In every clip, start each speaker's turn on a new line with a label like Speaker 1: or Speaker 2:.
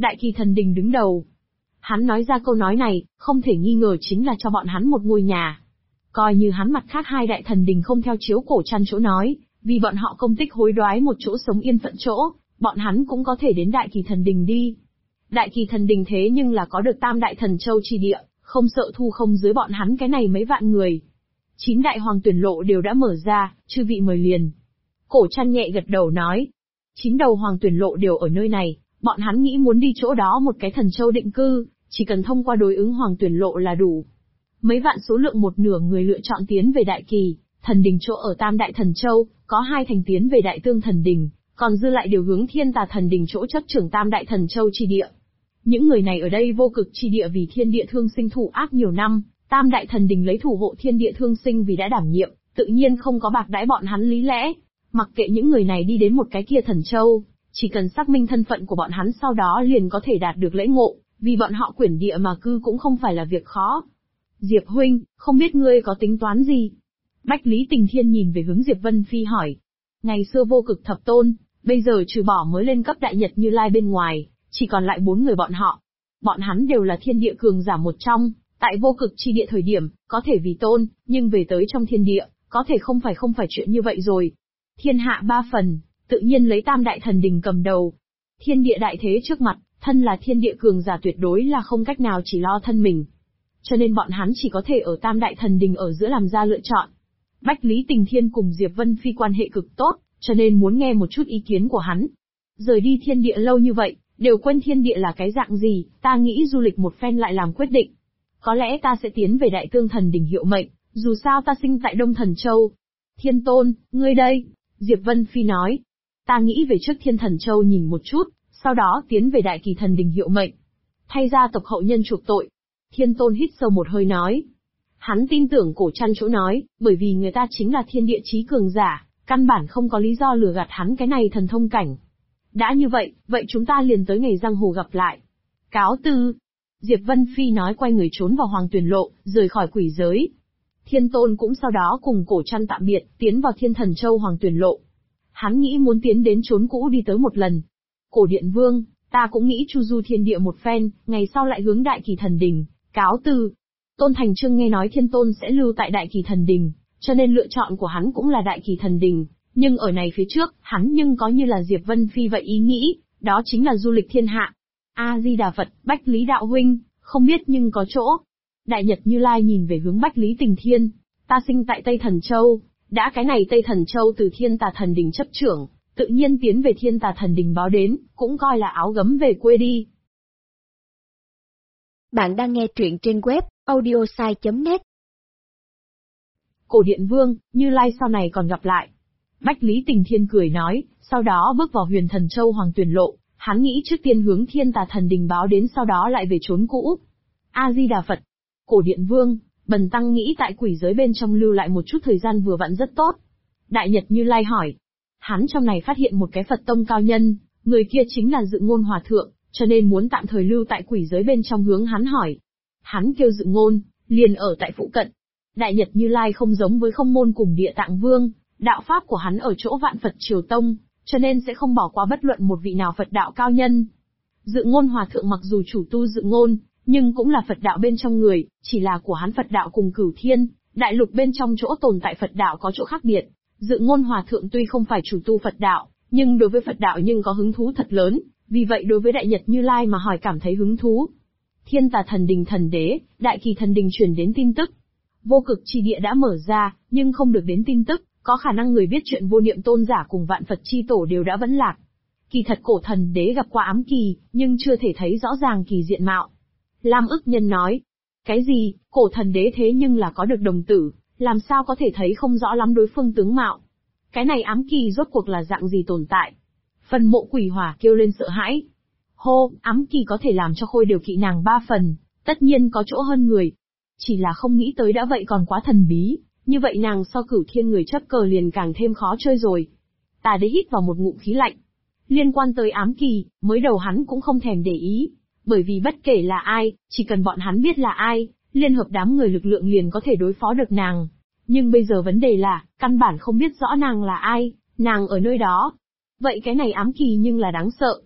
Speaker 1: Đại Kỳ Thần Đình đứng đầu. Hắn nói ra câu nói này, không thể nghi ngờ chính là cho bọn hắn một ngôi nhà. Coi như hắn mặt khác hai đại thần đình không theo chiếu Cổ Trăn chỗ nói, vì bọn họ công tích hối đoái một chỗ sống yên phận chỗ, bọn hắn cũng có thể đến Đại Kỳ Thần Đình đi. Đại Kỳ Thần Đình thế nhưng là có được tam đại thần châu chi địa, không sợ thu không dưới bọn hắn cái này mấy vạn người. 9 đại hoàng tuyển lộ đều đã mở ra, chư vị mời liền. Cổ Trăn nhẹ gật đầu nói. 9 đầu hoàng tuyển lộ đều ở nơi này, bọn hắn nghĩ muốn đi chỗ đó một cái thần châu định cư, chỉ cần thông qua đối ứng hoàng tuyển lộ là đủ. Mấy vạn số lượng một nửa người lựa chọn tiến về Đại Kỳ Thần Đình chỗ ở Tam Đại Thần Châu, có 2 thành tiến về Đại Tương Thần Đình, còn dư lại đều hướng Thiên Tà Thần Đình chỗ chấp trưởng Tam Đại Thần Châu chi địa. Những người này ở đây vô cực chi địa vì thiên địa thương sinh thủ ác nhiều năm, Tam Đại Thần Đình lấy thủ hộ thiên địa thương sinh vì đã đảm nhiệm, tự nhiên không có bạc đãi bọn hắn lý lẽ. Mặc kệ những người này đi đến một cái kia thần châu, chỉ cần xác minh thân phận của bọn hắn sau đó liền có thể đạt được lễ ngộ, vì bọn họ quyển địa mà cư cũng không phải là việc khó. Diệp huynh, không biết ngươi có tính toán gì? Bách Lý Tình Thiên nhìn về hướng Diệp Vân Phi hỏi. Ngày xưa vô cực thập tôn, bây giờ trừ bỏ mới lên cấp đại nhật Như Lai bên ngoài, chỉ còn lại 4 người bọn họ. Bọn hắn đều là thiên địa cường giả một trong, tại vô cực chi địa thời điểm, có thể vì tôn, nhưng về tới trong thiên địa, có thể không phải chuyện như vậy rồi. Thiên hạ 3 phần, tự nhiên lấy Tam Đại Thần Đình cầm đầu. Thiên địa đại thế trước mặt, thân là thiên địa cường giả tuyệt đối là không cách nào chỉ lo thân mình. Cho nên bọn hắn chỉ có thể ở Tam Đại Thần Đình ở giữa làm ra lựa chọn. Bách Lý Tình Thiên cùng Diệp Vân Phi quan hệ cực tốt, cho nên muốn nghe một chút ý kiến của hắn. Rời đi thiên địa lâu như vậy, đều quên thiên địa là cái dạng gì, ta nghĩ du lịch một phen lại làm quyết định. Có lẽ ta sẽ tiến về Đại Tương Thần Đình hiệu mệnh, dù sao ta sinh tại Đông Thần Châu. Thiên Tôn, ngươi đây, Diệp Vân Phi nói. Ta nghĩ về trước Thiên Thần Châu nhìn một chút, sau đó tiến về Đại Kỳ Thần Đình hiệu mệnh. Thay gia tộc hậu nhân chuộc tội. Thiên Tôn hít sâu một hơi nói. Hắn tin tưởng Cổ Trăn chỗ nói, bởi vì người ta chính là thiên địa chí cường giả, căn bản không có lý do lừa gạt hắn cái này thần thông cảnh. Đã như vậy, vậy chúng ta liền tới ngày giang hồ gặp lại. Cáo từ. Diệp Vân Phi nói quay người trốn vào hoàng tuyển lộ, rời khỏi quỷ giới. Thiên Tôn cũng sau đó cùng Cổ Trăn tạm biệt, tiến vào Thiên Thần Châu hoàng tuyển lộ. Hắn nghĩ muốn tiến đến chốn cũ đi tới một lần. Cổ Điện Vương, ta cũng nghĩ chu du thiên địa một phen, ngày sau lại hướng Đại Kỳ Thần Đình, cáo từ. Tôn Thành Trương nghe nói Thiên Tôn sẽ lưu tại Đại Kỳ Thần Đình, cho nên lựa chọn của hắn cũng là Đại Kỳ Thần Đình, nhưng ở này phía trước, hắn nhưng có như là Diệp Vân Phi vậy ý nghĩ, đó chính là du lịch thiên hạ. A-di-đà Phật, Bách Lý đạo huynh, không biết nhưng có chỗ. Đại Nhật Như Lai nhìn về hướng Bách Lý Tình Thiên, ta sinh tại Tây Thần Châu, đã cái này Tây Thần Châu từ Thiên Tà Thần Đình chấp trưởng, tự nhiên tiến về Thiên Tà Thần Đình báo đến, cũng coi là áo gấm về quê đi.
Speaker 2: Bạn đang nghe truyện trên web audiosai.net.
Speaker 1: Cổ Điện Vương, Như Lai sau này còn gặp lại. Bách Lý Tình Thiên cười nói, sau đó bước vào Huyền Thần Châu hoàng tuyển lộ, hắn nghĩ trước tiên hướng Thiên Tà Thần Đình báo đến sau đó lại về trốn cũ. A-di-đà Phật. Cổ Điện Vương, bần tăng nghĩ tại quỷ giới bên trong lưu lại một chút thời gian vừa vặn rất tốt. Đại Nhật Như Lai hỏi. Hắn trong này phát hiện một cái Phật tông cao nhân, người kia chính là Dự Ngôn Hòa Thượng, cho nên muốn tạm thời lưu tại quỷ giới bên trong hướng hắn hỏi. Hắn kêu Dự Ngôn, liền ở tại phụ cận. Đại Nhật Như Lai không giống với Không Môn cùng Địa Tạng Vương, đạo pháp của hắn ở chỗ Vạn Phật Triều Tông, cho nên sẽ không bỏ qua bất luận một vị nào Phật đạo cao nhân. Dự Ngôn Hòa Thượng mặc dù chủ tu Dự Ngôn, nhưng cũng là Phật đạo bên trong người, chỉ là của hắn Phật đạo cùng Cửu Thiên, đại lục bên trong chỗ tồn tại Phật đạo có chỗ khác biệt. Dự Ngôn Hòa Thượng tuy không phải chủ tu Phật đạo, nhưng đối với Phật đạo nhưng có hứng thú thật lớn, vì vậy đối với Đại Nhật Như Lai mà hỏi cảm thấy hứng thú. Thiên Tà Thần Đình Thần Đế, Đại Kỳ Thần Đình truyền đến tin tức. Vô cực chi địa đã mở ra, nhưng không được đến tin tức, có khả năng người biết chuyện Vô Niệm Tôn giả cùng Vạn Phật chi tổ đều đã vẫn lạc. Kỳ thật Cổ Thần Đế gặp qua ám kỳ, nhưng chưa thể thấy rõ ràng kỳ diện mạo. Lam Ức Nhân nói, cái gì, Cổ Thần Đế thế nhưng là có được đồng tử, làm sao có thể thấy không rõ lắm đối phương tướng mạo. Cái này ám kỳ rốt cuộc là dạng gì tồn tại? Phần Mộ Quỷ Hỏa kêu lên sợ hãi. Hô, ám kỳ có thể làm cho Khôi Điều Kỵ nàng 3 phần, tất nhiên có chỗ hơn người. Chỉ là không nghĩ tới đã vậy còn quá thần bí, như vậy nàng so Cửu Thiên người chấp cờ liền càng thêm khó chơi rồi. Tà Đế hít vào một ngụm khí lạnh. Liên quan tới ám kỳ, mới đầu hắn cũng không thèm để ý, bởi vì bất kể là ai, chỉ cần bọn hắn biết là ai, liên hợp đám người lực lượng liền có thể đối phó được nàng. Nhưng bây giờ vấn đề là, căn bản không biết rõ nàng là ai, nàng ở nơi đó. Vậy cái này ám kỳ nhưng là đáng sợ.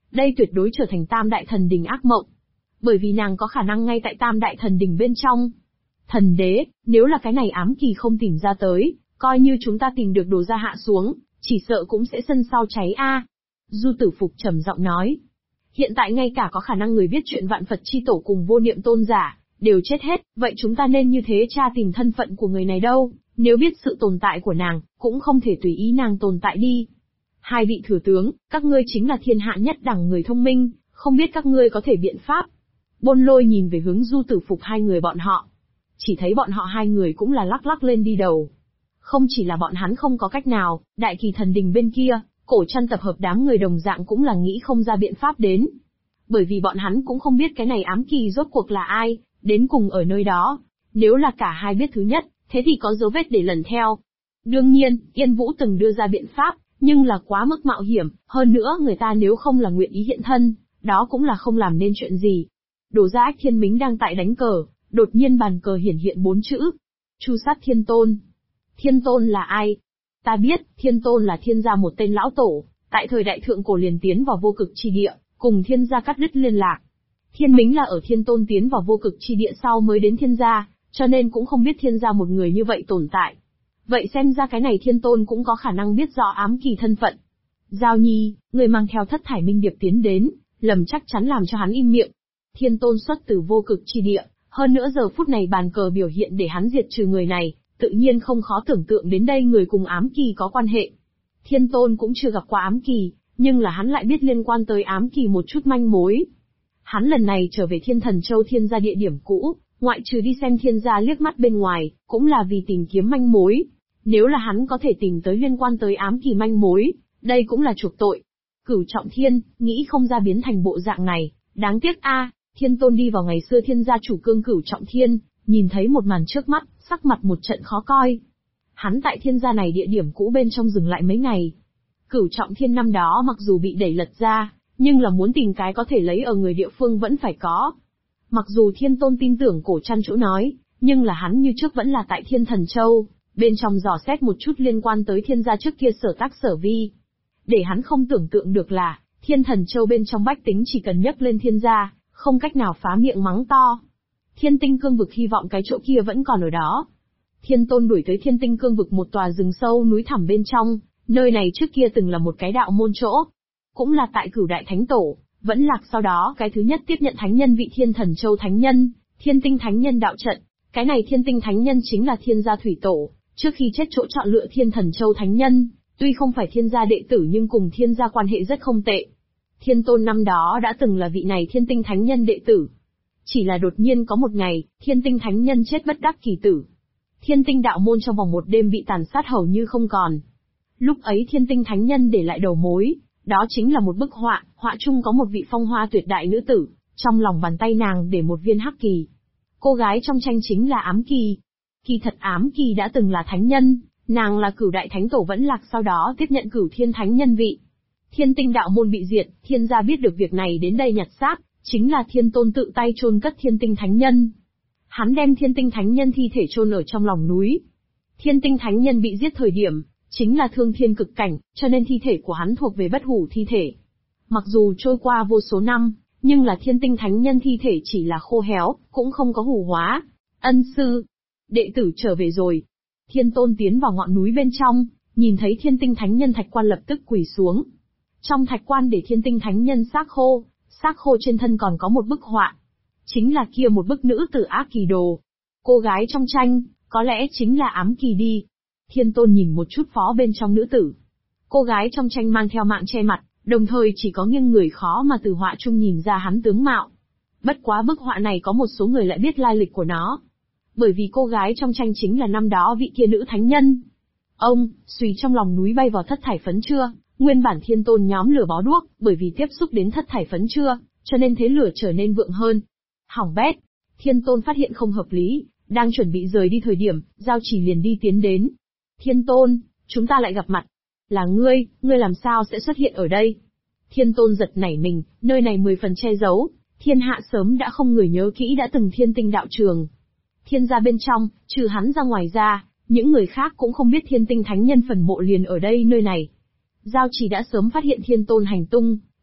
Speaker 1: Đây tuyệt đối trở thành Tam Đại Thần Đình ác mộng. Bởi vì nàng có khả năng ngay tại Tam Đại Thần Đình bên trong. Thần đế, nếu là cái này ám kỳ không tìm ra tới, coi như chúng ta tìm được đồ ra hạ xuống, chỉ sợ cũng sẽ sân sau cháy a. Du Tử Phục trầm giọng nói. Hiện tại ngay cả có khả năng người viết chuyện Vạn Phật chi tổ cùng Vô Niệm tôn giả, đều chết hết, vậy chúng ta nên như thế tra tìm thân phận của người này đâu, nếu biết sự tồn tại của nàng, cũng không thể tùy ý nàng tồn tại đi. Hai vị thừa tướng, các ngươi chính là thiên hạ nhất đẳng người thông minh, không biết các ngươi có thể biện pháp. Bôn Lôi nhìn về hướng Du Tử Phục hai người bọn họ. Chỉ thấy bọn họ hai người cũng là lắc lắc lên đi đầu. Không chỉ là bọn hắn không có cách nào, Đại Kỳ Thần Đình bên kia, Cổ Trăn tập hợp đám người đồng dạng cũng là nghĩ không ra biện pháp đến. Bởi vì bọn hắn cũng không biết cái này ám kỳ rốt cuộc là ai, đến cùng ở nơi đó. Nếu là cả hai biết thứ nhất, thế thì có dấu vết để lần theo. Đương nhiên, Yên Vũ từng đưa ra biện pháp, nhưng là quá mức mạo hiểm, hơn nữa người ta nếu không là nguyện ý hiện thân, đó cũng là không làm nên chuyện gì. Đồ Gia Ách Thiên Mính đang tại đánh cờ, đột nhiên bàn cờ hiển hiện 4 chữ. Chu sát Thiên Tôn. Thiên Tôn là ai? Ta biết, Thiên Tôn là Thiên gia một tên lão tổ, tại thời đại thượng cổ liền tiến vào vô cực chi địa, cùng Thiên gia cắt đứt liên lạc. Thiên Mính là ở Thiên Tôn tiến vào vô cực chi địa sau mới đến Thiên gia, cho nên cũng không biết Thiên gia một người như vậy tồn tại. Vậy xem ra cái này Thiên Tôn cũng có khả năng biết rõ ám kỳ thân phận. Giao Nhi, người mang theo Thất Thải Minh Điệp tiến đến, lầm chắc chắn làm cho hắn im miệng. Thiên Tôn xuất từ vô cực chi địa, hơn nữa giờ phút này bàn cờ biểu hiện để hắn diệt trừ người này, tự nhiên không khó tưởng tượng đến đây người cùng ám kỳ có quan hệ. Thiên Tôn cũng chưa gặp qua ám kỳ, nhưng là hắn lại biết liên quan tới ám kỳ một chút manh mối. Hắn lần này trở về Thiên Thần Châu Thiên gia địa điểm cũ, ngoại trừ đi xem Thiên gia liếc mắt bên ngoài, cũng là vì tìm kiếm manh mối. Nếu là hắn có thể tìm tới liên quan tới ám kỳ manh mối, đây cũng là chuộc tội. Cửu Trọng Thiên, nghĩ không ra biến thành bộ dạng này, đáng tiếc a. Thiên Tôn đi vào ngày xưa Thiên gia chủ cương Cửu Trọng Thiên, nhìn thấy một màn trước mắt, sắc mặt một trận khó coi. Hắn tại Thiên gia này địa điểm cũ bên trong dừng lại mấy ngày. Cửu Trọng Thiên năm đó mặc dù bị đẩy lật ra, nhưng là muốn tìm cái có thể lấy ở người địa phương vẫn phải có. Mặc dù Thiên Tôn tin tưởng Cổ Trăn chỗ nói, nhưng là hắn như trước vẫn là tại Thiên Thần Châu, bên trong dò xét một chút liên quan tới Thiên gia trước kia sở tác sở vi. Để hắn không tưởng tượng được là, Thiên Thần Châu bên trong bách tính chỉ cần nhắc lên Thiên gia, không cách nào phá miệng mắng to. Thiên Tinh Cương Vực hy vọng cái chỗ kia vẫn còn ở đó. Thiên Tôn đuổi tới Thiên Tinh Cương Vực một tòa rừng sâu núi thẳm bên trong, nơi này trước kia từng là một cái đạo môn chỗ. Cũng là tại Cửu Đại Thánh Tổ, vẫn lạc sau đó cái thứ nhất tiếp nhận thánh nhân vị Thiên Thần Châu Thánh Nhân, Thiên Tinh Thánh Nhân đạo trận. Cái này Thiên Tinh Thánh Nhân chính là Thiên gia thủy tổ, trước khi chết chỗ chọn lựa Thiên Thần Châu Thánh Nhân, tuy không phải Thiên gia đệ tử nhưng cùng Thiên gia quan hệ rất không tệ. Thiên Tôn năm đó đã từng là vị này Thiên Tinh Thánh Nhân đệ tử. Chỉ là đột nhiên có một ngày, Thiên Tinh Thánh Nhân chết bất đắc kỳ tử. Thiên Tinh đạo môn trong vòng một đêm bị tàn sát hầu như không còn. Lúc ấy Thiên Tinh Thánh Nhân để lại đầu mối, đó chính là một bức họa, họa chung có một vị phong hoa tuyệt đại nữ tử, trong lòng bàn tay nàng để một viên hắc kỳ. Cô gái trong tranh chính là Ám Kỳ. Kỳ thật Ám Kỳ đã từng là thánh nhân, nàng là Cửu Đại Thánh Tổ vẫn lạc sau đó tiếp nhận Cửu Thiên Thánh Nhân vị. Thiên Tinh đạo môn bị diệt, Thiên gia biết được việc này đến đây nhặt xác, chính là Thiên Tôn tự tay chôn cất Thiên Tinh Thánh Nhân. Hắn đem Thiên Tinh Thánh Nhân thi thể chôn ở trong lòng núi. Thiên Tinh Thánh Nhân bị giết thời điểm, chính là thương thiên cực cảnh, cho nên thi thể của hắn thuộc về bất hủ thi thể. Mặc dù trôi qua vô số năm, nhưng là Thiên Tinh Thánh Nhân thi thể chỉ là khô héo, cũng không có hủ hóa. Ân sư, đệ tử trở về rồi. Thiên Tôn tiến vào ngọn núi bên trong, nhìn thấy Thiên Tinh Thánh Nhân thạch quan lập tức quỳ xuống. Trong thạch quan để Thiên Tinh Thánh Nhân xác khô trên thân còn có một bức họa. Chính là kia một bức nữ tử Ác Kỳ đồ. Cô gái trong tranh, có lẽ chính là Ám Kỳ đi. Thiên Tôn nhìn một chút phó bên trong nữ tử. Cô gái trong tranh mang theo mạng che mặt, đồng thời chỉ có nghiêng người khó mà từ họa chung nhìn ra hắn tướng mạo. Bất quá bức họa này có một số người lại biết lai lịch của nó. Bởi vì cô gái trong tranh chính là năm đó vị kia nữ thánh nhân. Ông, suy trong lòng núi bay vào thất thải phấn chưa, nguyên bản Thiên Tôn nhóm lửa bó đuốc, bởi vì tiếp xúc đến thất thải phấn chưa, cho nên thế lửa trở nên vượng hơn. Hỏng bét, Thiên Tôn phát hiện không hợp lý, đang chuẩn bị rời đi thời điểm, Giao Chỉ liền đi tiến đến. Thiên Tôn, chúng ta lại gặp mặt. Là ngươi làm sao sẽ xuất hiện ở đây? Thiên Tôn giật nảy mình, nơi này 10 phần che giấu, thiên hạ sớm đã không người nhớ kỹ đã từng Thiên Tinh đạo trường. Thiên gia bên trong, trừ hắn ra ngoài ra, những người khác cũng không biết Thiên Tinh Thánh Nhân phần mộ liền ở đây nơi này. Giao Chỉ đã sớm phát hiện Thiên Tôn hành tung,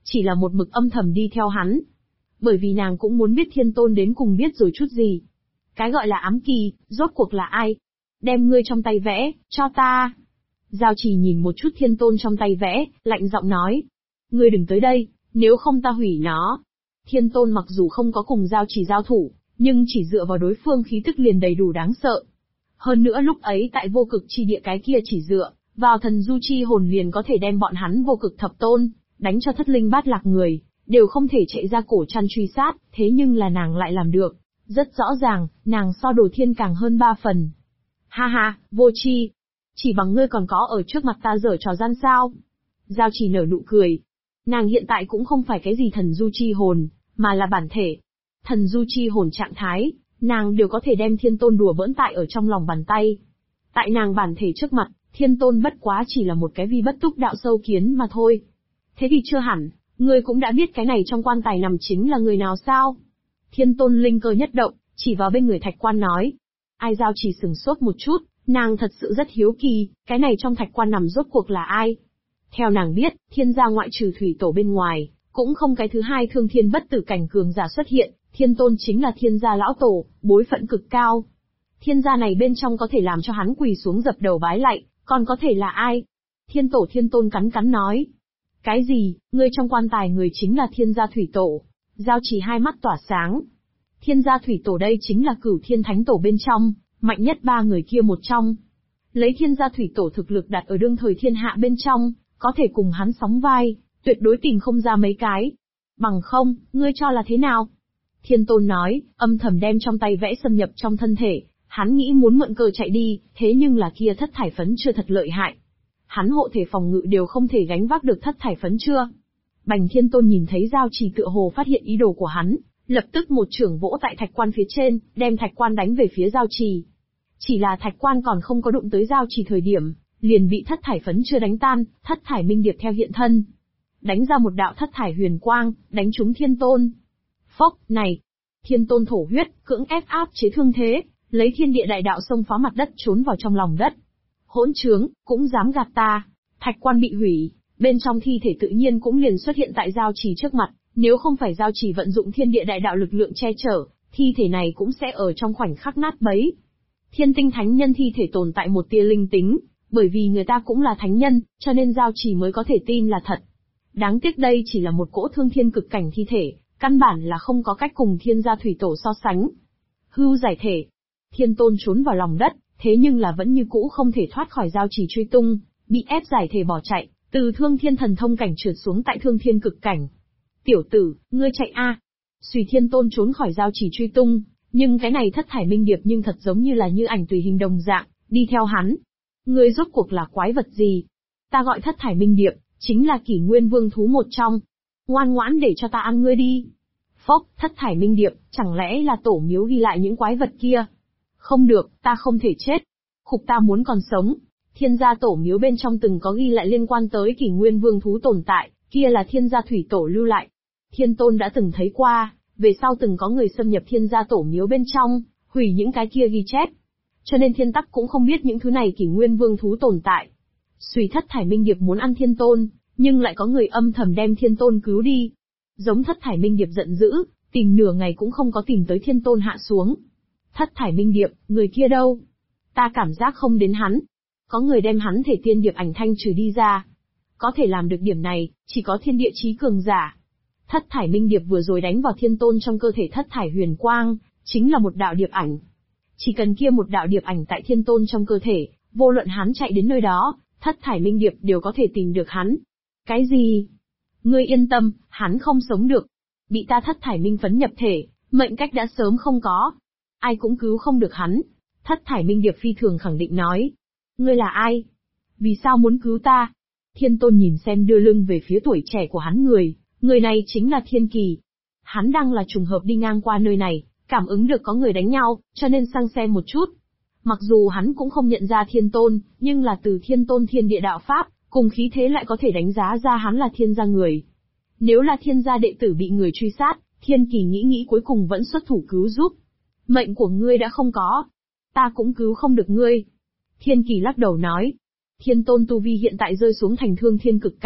Speaker 1: chỉ là một mực âm thầm đi theo hắn. Bởi vì nàng cũng muốn biết Thiên Tôn đến cùng biết rồi chút gì. Cái gọi là ám kỳ, rốt cuộc là ai? Đem ngươi trong tay vẽ, cho ta. Giao Chỉ nhìn một chút Thiên Tôn trong tay vẽ, lạnh giọng nói. Ngươi đừng tới đây, nếu không ta hủy nó. Thiên Tôn mặc dù không có cùng Giao Chỉ giao thủ, nhưng chỉ dựa vào đối phương khí tức liền đầy đủ đáng sợ. Hơn nữa lúc ấy tại vô cực chi địa cái kia chỉ dựa vào thần du chi hồn liền có thể đem bọn hắn vô cực thập tôn, đánh cho thất linh bát lạc người, đều không thể chạy ra cổ chăn truy sát, thế nhưng là nàng lại làm được. Rất rõ ràng, nàng so Đồ Thiên càng hơn 3 phần. Ha ha, vô tri. Chỉ bằng ngươi còn có ở trước mặt ta giở trò gian sao? Giao Chỉ nở nụ cười. Nàng hiện tại cũng không phải cái gì thần du chi hồn, mà là bản thể. Thần du chi hồn trạng thái, nàng đều có thể đem Thiên Tôn đùa bỡn tại ở trong lòng bàn tay. Tại nàng bản thể trước mặt, Thiên Tôn bất quá chỉ là một cái vi bất túc đạo sâu kiến mà thôi. Thế thì chưa hẳn, ngươi cũng đã biết cái này trong quan tài nằm chính là người nào sao? Thiên Tôn linh cơ nhất động, chỉ vào bên người Thạch Quan nói. Ai? Giao Chỉ sừng sốt một chút, nàng thật sự rất hiếu kỳ, cái này trong Thạch Quan nằm rốt cuộc là ai? Theo nàng biết, Thiên gia ngoại trừ Thủy Tổ bên ngoài, cũng không cái thứ hai thương thiên bất tử cảnh cường giả xuất hiện, Thiên Tôn chính là Thiên gia lão tổ, bối phận cực cao. Thiên gia này bên trong có thể làm cho hắn quỳ xuống dập đầu bái lạy, còn có thể là ai? Thiên Tôn cắn cắn nói. Cái gì, ngươi trong quan tài người chính là Thiên gia Thủy Tổ? Giao Chỉ hai mắt tỏa sáng. Thiên gia Thủy Tổ đây chính là Cửu Thiên Thánh Tổ bên trong, mạnh nhất 3 người kia một trong. Lấy Thiên gia Thủy Tổ thực lực đặt ở đương thời thiên hạ bên trong, có thể cùng hắn sóng vai, tuyệt đối tìm không ra mấy cái. Bằng không, ngươi cho là thế nào? Thiên Tôn nói, âm thầm đem trong tay vẽ xâm nhập trong thân thể, hắn nghĩ muốn mượn cơ chạy đi, thế nhưng là kia thất thải phấn chưa thật lợi hại. Hắn hộ thể phòng ngự đều không thể gánh vác được thất thải phấn chưa. Bành Thiên Tôn nhìn thấy Giao Chỉ tựa hồ phát hiện ý đồ của hắn, lập tức một chưởng vỗ tại Thạch Quan phía trên, đem Thạch Quan đánh về phía Giao Chỉ. Chỉ là Thạch Quan còn không có đụng tới Giao Chỉ thời điểm, liền bị thất thải phấn chưa đánh tan, thất thải minh điệp theo hiện thân. Đánh ra một đạo thất thải huyền quang, đánh trúng Thiên Tôn. Phốc, này! Thiên Tôn thổ huyết, cưỡng ép áp chế thương thế, lấy thiên địa đại đạo xông phá mặt đất trốn vào trong lòng đất. Hỗn trướng, cũng dám gạt ta. Thạch Quan bị hủy, bên trong thi thể tự nhiên cũng liền xuất hiện tại Giao Chỉ trước mặt, nếu không phải Giao Chỉ vận dụng thiên địa đại đạo lực lượng che chở, thi thể này cũng sẽ ở trong khoảnh khắc nát bấy. Thiên Tinh Thánh Nhân thi thể tồn tại một tia linh tính, bởi vì người ta cũng là thánh nhân, cho nên Giao Chỉ mới có thể tin là thật. Đáng tiếc đây chỉ là một cỗ thương thiên cực cảnh thi thể, căn bản là không có cách cùng Thiên gia Thủy Tổ so sánh. Hưu giải thể. Thiên Tôn trốn vào lòng đất, thế nhưng là vẫn như cũ không thể thoát khỏi Giao Chỉ truy tung, bị ép giải thể bỏ chạy, từ thương thiên thần thông cảnh trượt xuống tại thương thiên cực cảnh. Tiểu tử, ngươi chạy a! Xùy Thiên Tôn trốn khỏi Giao Chỉ truy tung, nhưng cái này thất thải minh điệp nhưng thật giống như là như ảnh tùy hình đồng dạng, đi theo hắn. Ngươi rốt cuộc là quái vật gì? Ta gọi thất thải minh điệp, chính là kỷ nguyên vương thú một trong. Ngoan ngoãn để cho ta ăn ngươi đi. Phốc, thất thải minh điệp, chẳng lẽ là tổ miếu ghi lại những quái vật kia? Không được, ta không thể chết. Khục, ta muốn còn sống. Thiên gia tổ miếu bên trong từng có ghi lại liên quan tới kỷ nguyên vương thú tồn tại, kia là Thiên gia Thủy Tổ lưu lại. Thiên Tôn đã từng thấy qua, về sau từng có người xâm nhập Thiên gia tổ miếu bên trong, hủy những cái kia ghi chép. Cho nên Thiên Tắc cũng không biết những thứ này kỷ nguyên vương thú tồn tại. Xùy thất thải minh điệp muốn ăn Thiên Tôn, nhưng lại có người âm thầm đem Thiên Tôn cứu đi. Giống thất thải minh điệp giận dữ, tìm nửa ngày cũng không có tìm tới Thiên Tôn hạ xuống. Thất thải minh điệp, người kia đâu? Ta cảm giác không đến hắn. Có người đem hắn thể tiên điệp ảnh thanh trừ đi ra. Có thể làm được điểm này, chỉ có thiên địa chí cường giả. Thất thải minh điệp vừa rồi đánh vào Thiên Tôn trong cơ thể thất thải huyền quang, chính là một đạo điệp ảnh. Chỉ cần kia một đạo điệp ảnh tại Thiên Tôn trong cơ thể, vô luận hắn chạy đến nơi đó, thất thải minh điệp đều có thể tìm được hắn. Cái gì? Ngươi yên tâm, hắn không sống được. Bị ta thất thải minh phấn nhập thể, mệnh cách đã sớm không có. Ai cũng cứu không được hắn. Thất thải minh điệp phi thường khẳng định nói. Ngươi là ai? Vì sao muốn cứu ta? Thiên Tôn nhìn xem đưa lưng về phía tuổi trẻ của hắn người này chính là Thiên Kỳ. Hắn đang là trùng hợp đi ngang qua nơi này, cảm ứng được có người đánh nhau, cho nên sang xem một chút. Mặc dù hắn cũng không nhận ra Thiên Tôn, nhưng là từ Thiên Tôn thiên địa đạo pháp, cùng khí thế lại có thể đánh giá ra hắn là Thiên gia người. Nếu là Thiên gia đệ tử bị người truy sát, Thiên Kỳ nghĩ cuối cùng vẫn xuất thủ cứu giúp. Mệnh của ngươi đã không có. Ta cũng cứu không được ngươi. Thiên Kỳ lắc đầu nói. Thiên Tôn tu vi hiện tại rơi xuống thành thương thiên cực cảnh,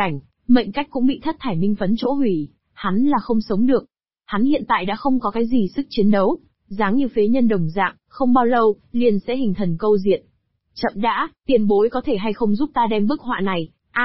Speaker 1: mệnh cách cũng bị thất thải minh phấn chỗ hủy, hắn là không sống được. Hắn hiện tại đã không có cái gì sức chiến đấu, dáng như phế nhân đồng dạng, không bao lâu, liền sẽ hình thần câu diện. Chậm đã, tiền bối có thể hay không giúp ta đem bức họa này,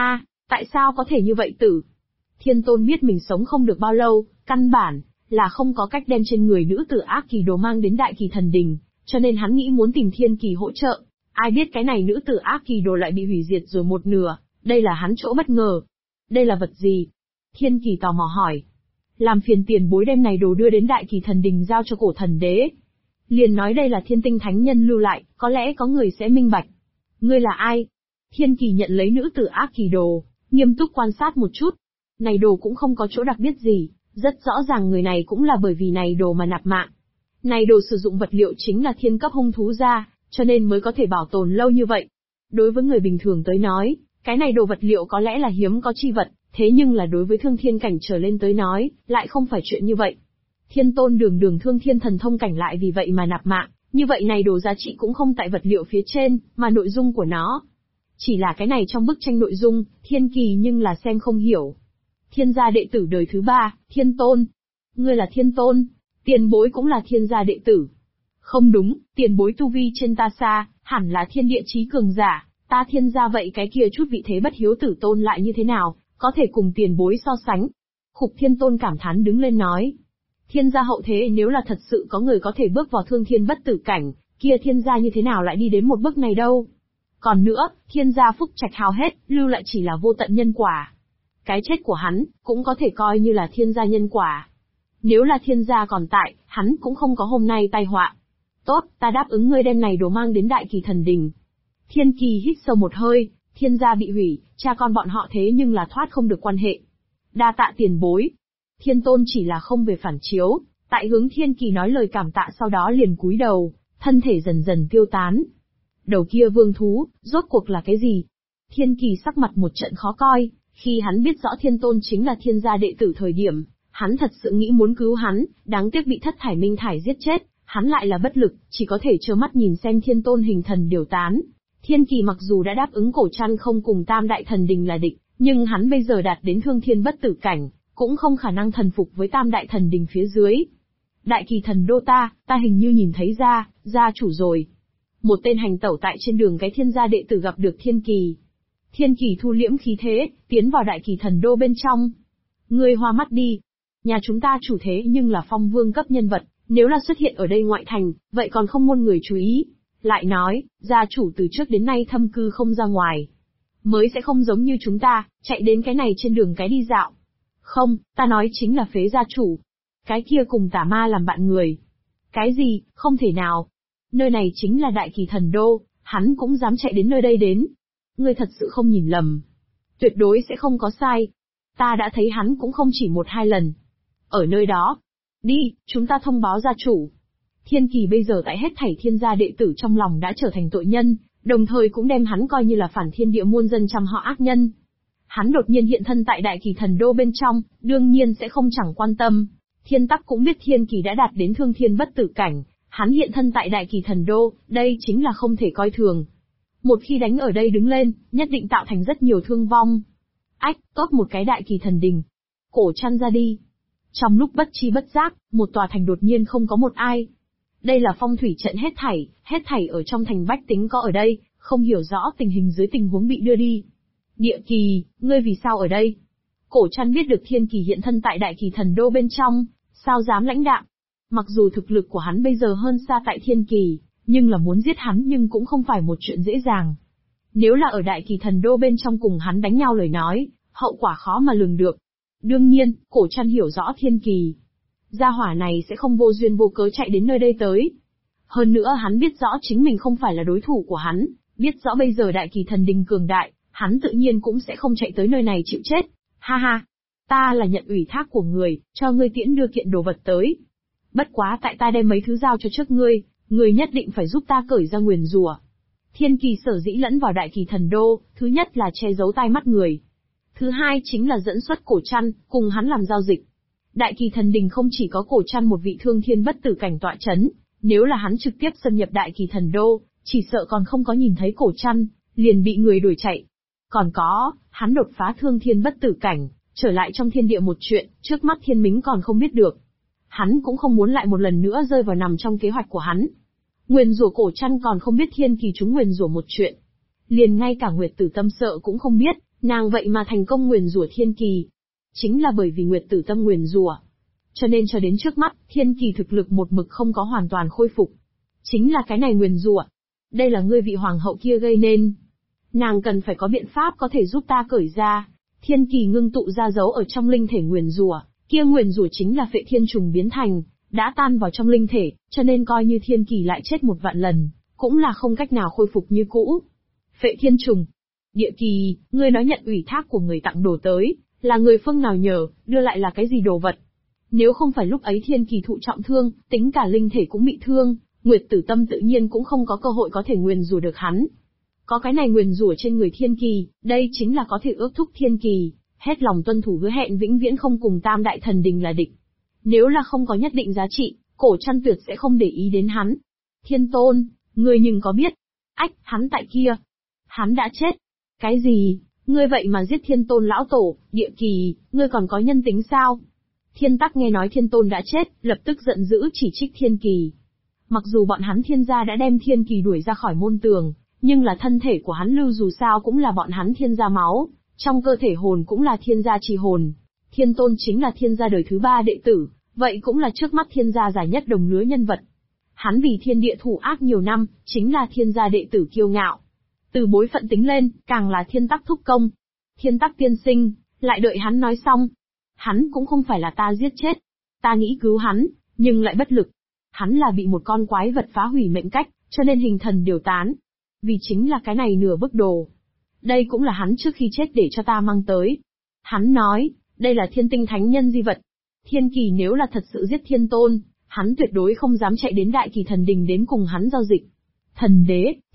Speaker 1: tại sao có thể như vậy tử? Thiên Tôn biết mình sống không được bao lâu, căn bản là không có cách đem trên người nữ tử ác kỳ đồ mang đến Đại Kỳ Thần Đình, cho nên hắn nghĩ muốn tìm Thiên Kỳ hỗ trợ. Ai biết cái này nữ tử ác kỳ đồ lại bị hủy diệt rồi một nửa, đây là hắn chỗ bất ngờ. Đây là vật gì? Thiên Kỳ tò mò hỏi. Làm phiền tiền bối đem này đồ đưa đến Đại Kỳ Thần Đình giao cho Cổ Thần Đế. Liền nói đây là Thiên Tinh Thánh Nhân lưu lại, có lẽ có người sẽ minh bạch. Ngươi là ai? Thiên Kỳ nhận lấy nữ tử ác kỳ đồ, nghiêm túc quan sát một chút. Này đồ cũng không có chỗ đặc biệt gì, rất rõ ràng người này cũng là bởi vì này đồ mà nạp mạng. Này đồ sử dụng vật liệu chính là thiên cấp hung thú ra, cho nên mới có thể bảo tồn lâu như vậy. Đối với người bình thường tới nói, cái này đồ vật liệu có lẽ là hiếm có chi vật, thế nhưng là đối với thương thiên cảnh trở lên tới nói, lại không phải chuyện như vậy. Thiên Tôn đường thương thiên thần thông cảnh lại vì vậy mà nạp mạng, như vậy này đồ giá trị cũng không tại vật liệu phía trên, mà nội dung của nó. Chỉ là cái này trong bức tranh nội dung, Thiên Kỳ nhưng là xem không hiểu. Thiên gia đệ tử đời thứ 3, Thiên Tôn. Ngươi là Thiên Tôn, tiền bối cũng là thiên gia đệ tử. Không đúng, tiền bối tu vi trên ta xa, hẳn là thiên địa chí cường giả, ta thiên gia vậy cái kia chút vị thế bất hiếu tử tôn lại như thế nào, có thể cùng tiền bối so sánh. Khục Thiên Tôn cảm thán đứng lên nói. Thiên gia hậu thế nếu là thật sự có người có thể bước vào thương thiên bất tử cảnh, kia thiên gia như thế nào lại đi đến một bước này đâu. Còn nữa, thiên gia phúc trạch hao hết, lưu lại chỉ là vô tận nhân quả. Cái chết của hắn, cũng có thể coi như là thiên gia nhân quả. Nếu là thiên gia còn tại, hắn cũng không có hôm nay tai họa. Tốt, ta đáp ứng ngươi đem này đồ mang đến Đại Kỳ Thần Đình. Thiên Kỳ hít sâu một hơi, thiên gia bị hủy, cha con bọn họ thế nhưng là thoát không được quan hệ. Đa tạ tiền bối. Thiên Tôn chỉ là không về phản chiếu, tại hướng Thiên Kỳ nói lời cảm tạ sau đó liền cúi đầu, thân thể dần dần tiêu tán. Đầu kia vương thú, rốt cuộc là cái gì? Thiên Kỳ sắc mặt một trận khó coi, khi hắn biết rõ Thiên Tôn chính là thiên gia đệ tử thời điểm, hắn thật sự nghĩ muốn cứu hắn, đáng tiếc bị thất thải minh thải giết chết, hắn lại là bất lực, chỉ có thể trơ mắt nhìn xem Thiên Tôn hình thần điều tán. Thiên Kỳ mặc dù đã đáp ứng Cổ Trăn không cùng Tam Đại Thần Đình là địch, nhưng hắn bây giờ đạt đến thương thiên bất tử cảnh, cũng không khả năng thần phục với Tam Đại Thần Đình phía dưới. Đại Kỳ Thần Đô ta hình như nhìn thấy gia chủ rồi. Một tên hành tẩu tại trên đường cái thiên gia đệ tử gặp được Thiên Kỳ. Thiên Kỳ thu liễm khí thế, tiến vào Đại Kỳ Thần Đô bên trong. Ngươi hoa mắt đi. Nhà chúng ta chủ thế nhưng là phong vương cấp nhân vật, nếu là xuất hiện ở đây ngoại thành, vậy còn không muôn người chú ý. Lại nói, gia chủ từ trước đến nay thâm cư không ra ngoài. Mới sẽ không giống như chúng ta, chạy đến cái này trên đường cái đi dạo. Không, ta nói chính là phế gia chủ. Cái kia cùng tà ma làm bạn người. Cái gì, không thể nào. Nơi này chính là Đại Kỳ Thần Đô, hắn cũng dám chạy đến nơi đây đến. Ngươi thật sự không nhìn lầm. Tuyệt đối sẽ không có sai. Ta đã thấy hắn cũng không chỉ 1-2 lần. Ở nơi đó. Đi, chúng ta thông báo gia chủ. Thiên Kỳ bây giờ tại hết thảy thiên gia đệ tử trong lòng đã trở thành tội nhân, đồng thời cũng đem hắn coi như là phản thiên địa muôn dân trăm họ ác nhân. Hắn đột nhiên hiện thân tại Đại Kỳ Thần Đô bên trong, đương nhiên sẽ không chẳng quan tâm. Thiên Tắc cũng biết Thiên Kỳ đã đạt đến thương thiên bất tử cảnh, hắn hiện thân tại Đại Kỳ Thần Đô, đây chính là không thể coi thường. Một khi đánh ở đây đứng lên, nhất định tạo thành rất nhiều thương vong. Ách, tốt một cái Đại Kỳ Thần Đình. Cổ Trăn ra đi. Trong lúc bất chi bất giác, một tòa thành đột nhiên không có một ai. Đây là phong thủy trận hết thảy ở trong thành bách tính có ở đây, không hiểu rõ tình hình dưới tình huống bị đưa đi. Địa Kỳ, ngươi vì sao ở đây? Cổ Trăn biết được Thiên Kỳ hiện thân tại Đại Kỳ Thần Đô bên trong, sao dám lãnh đạm? Mặc dù thực lực của hắn bây giờ hơn xa tại Thiên Kỳ, nhưng là muốn giết hắn nhưng cũng không phải một chuyện dễ dàng. Nếu là ở Đại Kỳ Thần Đô bên trong cùng hắn đánh nhau lời nói, hậu quả khó mà lường được. Đương nhiên, Cổ Trăn hiểu rõ Thiên Kỳ. Gia hỏa này sẽ không vô duyên vô cớ chạy đến nơi đây tới. Hơn nữa hắn biết rõ chính mình không phải là đối thủ của hắn, biết rõ bây giờ Đại Kỳ Thần Đình cường đại, hắn tự nhiên cũng sẽ không chạy tới nơi này chịu chết. Ha ha, ta là nhận ủy thác của người, cho ngươi tiễn đưa kiện đồ vật tới. Bất quá tại ta đem mấy thứ giao cho trước ngươi, ngươi nhất định phải giúp ta cởi ra nguyền rủa. Thiên Kỳ sở dĩ lẫn vào Đại Kỳ Thần Đô, thứ nhất là che giấu tai mắt người. Thứ hai chính là dẫn xuất Cổ Trăn, cùng hắn làm giao dịch. Đại Kỳ Thần Đình không chỉ có Cổ Trăn một vị thương thiên bất tử cảnh tọa chấn, nếu là hắn trực tiếp xâm nhập Đại Kỳ Thần Đô, chỉ sợ còn không có nhìn thấy Cổ Trăn, liền bị người đuổi chạy. Còn có, hắn đột phá thương thiên bất tử cảnh, trở lại trong thiên địa một chuyện, trước mắt thiên mính còn không biết được. Hắn cũng không muốn lại một lần nữa rơi vào nằm trong kế hoạch của hắn. Nguyền rủa cổ trăn còn không biết thiên kỳ chúng nguyền rủa một chuyện. Liền ngay cả Nguyệt Tử Tâm sợ cũng không biết, nàng vậy mà thành công nguyền rủa thiên kỳ. Chính là bởi vì Nguyệt Tử Tâm nguyền rủa, cho nên cho đến trước mắt, thiên kỳ thực lực một mực không có hoàn toàn khôi phục. Chính là cái này nguyền rủa. Đây là ngươi vị hoàng hậu kia gây nên. Nàng cần phải có biện pháp có thể giúp ta cởi ra. Thiên kỳ ngưng tụ ra dấu ở trong linh thể nguyền rủa, kia nguyền rủa chính là phệ thiên trùng biến thành, đã tan vào trong linh thể, cho nên coi như thiên kỳ lại chết 1 vạn lần, cũng là không cách nào khôi phục như cũ. Phệ thiên trùng. Địa kỳ, ngươi nói nhận ủy thác của người tặng đồ tới, là người phương nào nhờ, đưa lại là cái gì đồ vật? Nếu không phải lúc ấy thiên kỳ thụ trọng thương, tính cả linh thể cũng bị thương, Nguyệt Tử Tâm tự nhiên cũng không có cơ hội có thể nguyền rủa được hắn. Có cái này nguyền rủa trên người thiên kỳ, đây chính là có thể ước thúc thiên kỳ, hết lòng tuân thủ hứa hẹn vĩnh viễn không cùng Tam Đại Thần Đình là địch. Nếu là không có nhất định giá trị, cổ trăn tuyệt sẽ không để ý đến hắn. Thiên Tôn, ngươi nhưng có biết? Ách, hắn tại kia. Hắn đã chết. Cái gì? Ngươi vậy mà giết Thiên Tôn lão tổ, Địa kỳ, ngươi còn có nhân tính sao? Thiên Tắc nghe nói Thiên Tôn đã chết, lập tức giận dữ chỉ trích thiên kỳ. Mặc dù bọn hắn thiên gia đã đem thiên kỳ đuổi ra khỏi môn tường, nhưng là thân thể của hắn lưu dù sao cũng là bọn hắn thiên gia máu, trong cơ thể hồn cũng là thiên gia chi hồn. Thiên Tôn chính là thiên gia đời thứ 3 đệ tử, vậy cũng là trước mắt thiên gia giải nhất đồng lứa nhân vật. Hắn vì thiên địa thủ ác nhiều năm, chính là thiên gia đệ tử kiêu ngạo. Từ bối phận tính lên, càng là Thiên Tắc thúc công. Thiên Tắc tiên sinh, lại đợi hắn nói xong. Hắn cũng không phải là ta giết chết. Ta nghĩ cứu hắn, nhưng lại bất lực. Hắn là bị một con quái vật phá hủy mệnh cách, cho nên hình thần điều tán. Vì chính là cái này nửa bức đồ. Đây cũng là hắn trước khi chết để cho ta mang tới. Hắn nói, đây là thiên tinh thánh nhân di vật. Thiên kỳ nếu là thật sự giết Thiên Tôn, hắn tuyệt đối không dám chạy đến Đại Kỳ Thần Đình đến cùng hắn giao dịch. Thần đế,